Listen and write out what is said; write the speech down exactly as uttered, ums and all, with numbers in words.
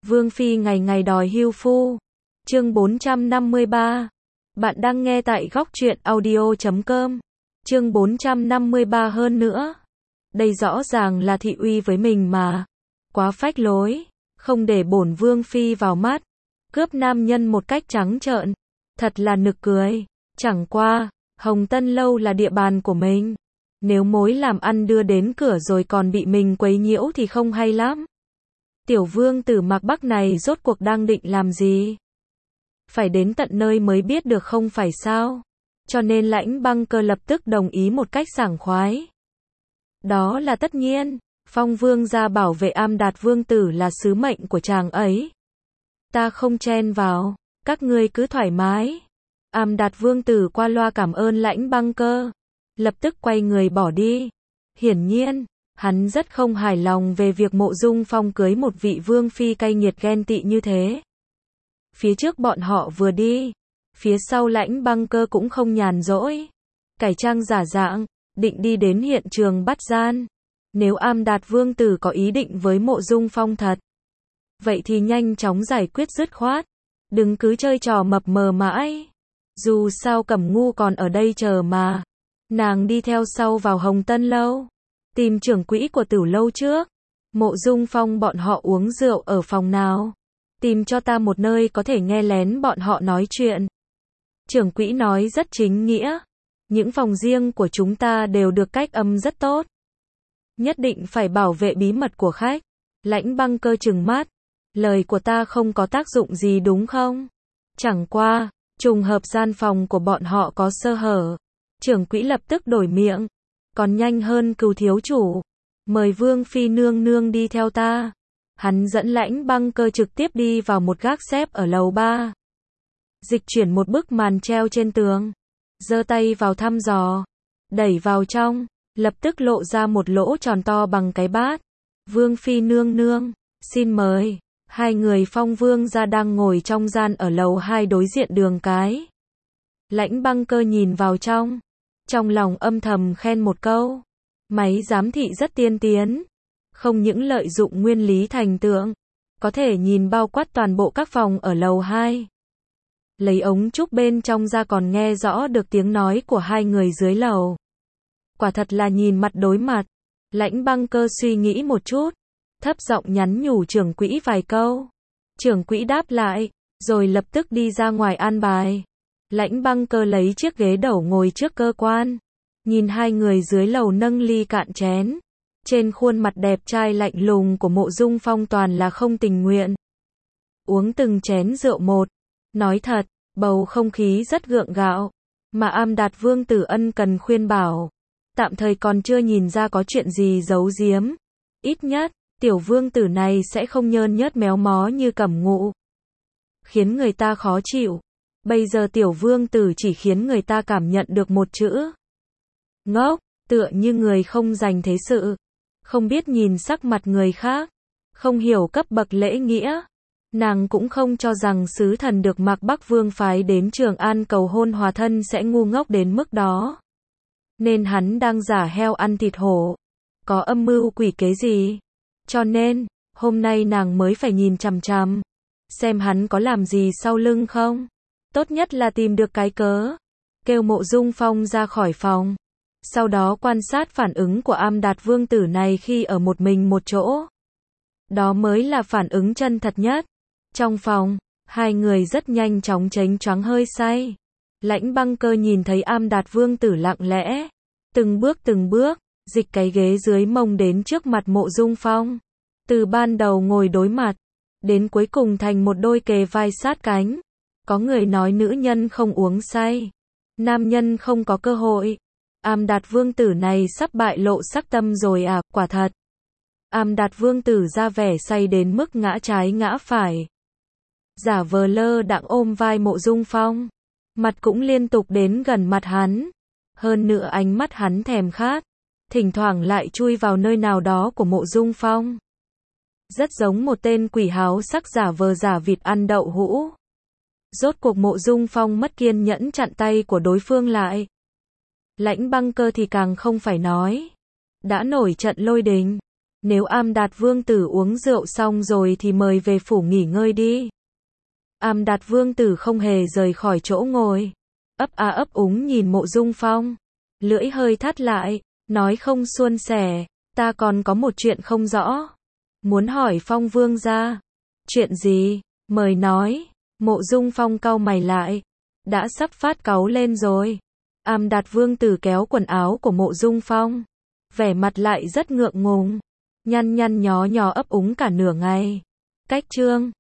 Vương Phi ngày ngày đòi hưu phu. Chương bốn trăm năm mươi ba. Bạn đang nghe tại góc truyện audio chấm com. Chương bốn trăm năm mươi ba hơn nữa. Đây rõ ràng là thị uy với mình mà. Quá phách lối, không để bổn Vương Phi vào mắt. Cướp nam nhân một cách trắng trợn. Thật là nực cười. Chẳng qua, Hồng Tân Lâu là địa bàn của mình. Nếu mối làm ăn đưa đến cửa rồi còn bị mình quấy nhiễu thì không hay lắm. Tiểu vương tử Mạc Bắc này rốt cuộc đang định làm gì? Phải đến tận nơi mới biết được không phải sao? Cho nên Lãnh Băng Cơ lập tức đồng ý một cách sảng khoái. Đó là tất nhiên, Phong Vương gia bảo vệ Am Đạt Vương tử là sứ mệnh của chàng ấy. Ta không chen vào, các ngươi cứ thoải mái. Am Đạt Vương tử qua loa cảm ơn Lãnh Băng Cơ, lập tức quay người bỏ đi. Hiển nhiên, hắn rất không hài lòng về việc Mộ Dung Phong cưới một vị vương phi cay nghiệt ghen tị như thế. Phía trước bọn họ vừa đi, phía sau Lãnh Băng Cơ cũng không nhàn rỗi, cải trang giả dạng, định đi đến hiện trường bắt gian. Nếu Am Đạt Vương tử có ý định với Mộ Dung Phong thật, vậy thì nhanh chóng giải quyết dứt khoát, đừng cứ chơi trò mập mờ mãi. Dù sao Cẩm Ngu còn ở đây chờ mà. Nàng đi theo sau vào Hồng Tân Lâu, tìm trưởng quỹ của Tử Lâu trước. Mộ Dung Phong bọn họ uống rượu ở phòng nào? Tìm cho ta một nơi có thể nghe lén bọn họ nói chuyện. Trưởng quỹ nói rất chính nghĩa. Những phòng riêng của chúng ta đều được cách âm rất tốt. Nhất định phải bảo vệ bí mật của khách. Lãnh Băng Cơ trừng mắt. Lời của ta không có tác dụng gì đúng không? Chẳng qua, trùng hợp gian phòng của bọn họ có sơ hở. Trưởng quỹ lập tức đổi miệng. Còn nhanh hơn Cừu thiếu chủ. Mời Vương Phi nương nương đi theo ta. Hắn dẫn Lãnh Băng Cơ trực tiếp đi vào một gác xếp ở lầu ba. Dịch chuyển một bức màn treo trên tường. Giơ tay vào thăm dò. Đẩy vào trong. Lập tức lộ ra một lỗ tròn to bằng cái bát. Vương Phi nương nương, xin mời. Hai người Phong Vương gia đang ngồi trong gian ở lầu hai đối diện đường cái. Lãnh Băng Cơ nhìn vào trong. Trong lòng âm thầm khen một câu. Máy giám thị rất tiên tiến. Không những lợi dụng nguyên lý thành tượng, có thể nhìn bao quát toàn bộ các phòng ở lầu hai. Lấy ống trúc bên trong ra còn nghe rõ được tiếng nói của hai người dưới lầu. Quả thật là nhìn mặt đối mặt. Lãnh Băng Cơ suy nghĩ một chút, thấp giọng nhắn nhủ trưởng quỹ vài câu. Trưởng quỹ đáp lại, rồi lập tức đi ra ngoài an bài. Lãnh Băng Cơ lấy chiếc ghế đầu ngồi trước cơ quan, nhìn hai người dưới lầu nâng ly cạn chén. Trên khuôn mặt đẹp trai lạnh lùng của Mộ Dung Phong toàn là không tình nguyện. Uống từng chén rượu một. Nói thật, bầu không khí rất gượng gạo. Mà Am Đạt Vương tử ân cần khuyên bảo. Tạm thời còn chưa nhìn ra có chuyện gì giấu giếm. Ít nhất, tiểu vương tử này sẽ không nhơn nhớt méo mó như Cẩm Ngu, khiến người ta khó chịu. Bây giờ tiểu vương tử chỉ khiến người ta cảm nhận được một chữ. Ngốc, tựa như người không dành thế sự. Không biết nhìn sắc mặt người khác. Không hiểu cấp bậc lễ nghĩa. Nàng cũng không cho rằng sứ thần được Mạc Bắc Vương phái đến Trường An cầu hôn hòa thân sẽ ngu ngốc đến mức đó. Nên hắn đang giả heo ăn thịt hổ. Có âm mưu quỷ kế gì? Cho nên, hôm nay nàng mới phải nhìn chằm chằm. Xem hắn có làm gì sau lưng không? Tốt nhất là tìm được cái cớ. Kêu Mộ Dung Phong ra khỏi phòng. Sau đó quan sát phản ứng của Am Đạt Vương tử này khi ở một mình một chỗ. Đó mới là phản ứng chân thật nhất. Trong phòng, hai người rất nhanh chóng chánh choáng hơi say. Lãnh Băng Cơ nhìn thấy Am Đạt Vương tử lặng lẽ, từng bước từng bước, dịch cái ghế dưới mông đến trước mặt Mộ Dung Phong. Từ ban đầu ngồi đối mặt, đến cuối cùng thành một đôi kề vai sát cánh. Có người nói nữ nhân không uống say, nam nhân không có cơ hội. Am Đạt Vương tử này sắp bại lộ sắc tâm rồi à, quả thật. Am Đạt Vương tử ra vẻ say đến mức ngã trái ngã phải. Giả vờ lơ đãng ôm vai Mộ Dung Phong. Mặt cũng liên tục đến gần mặt hắn. Hơn nữa ánh mắt hắn thèm khát. Thỉnh thoảng lại chui vào nơi nào đó của Mộ Dung Phong. Rất giống một tên quỷ háo sắc giả vờ giả vịt ăn đậu hũ. Rốt cuộc Mộ Dung Phong mất kiên nhẫn chặn tay của đối phương lại. Lãnh Băng Cơ thì càng không phải nói. Đã nổi trận lôi đình. Nếu Am Đạt Vương tử uống rượu xong rồi thì mời về phủ nghỉ ngơi đi. Am Đạt Vương tử không hề rời khỏi chỗ ngồi. Ấp a ấp úng nhìn Mộ Dung Phong. Lưỡi hơi thắt lại, nói không suôn sẻ, ta còn có một chuyện không rõ. Muốn hỏi Phong Vương gia. Chuyện gì? Mời nói. Mộ Dung Phong cau mày lại. Đã sắp phát cáu lên rồi. Am Đạt Vương tử kéo quần áo của Mộ Dung Phong. Vẻ mặt lại rất ngượng ngùng. Nhăn nhăn nhó nhó ấp úng cả nửa ngày. Cách chương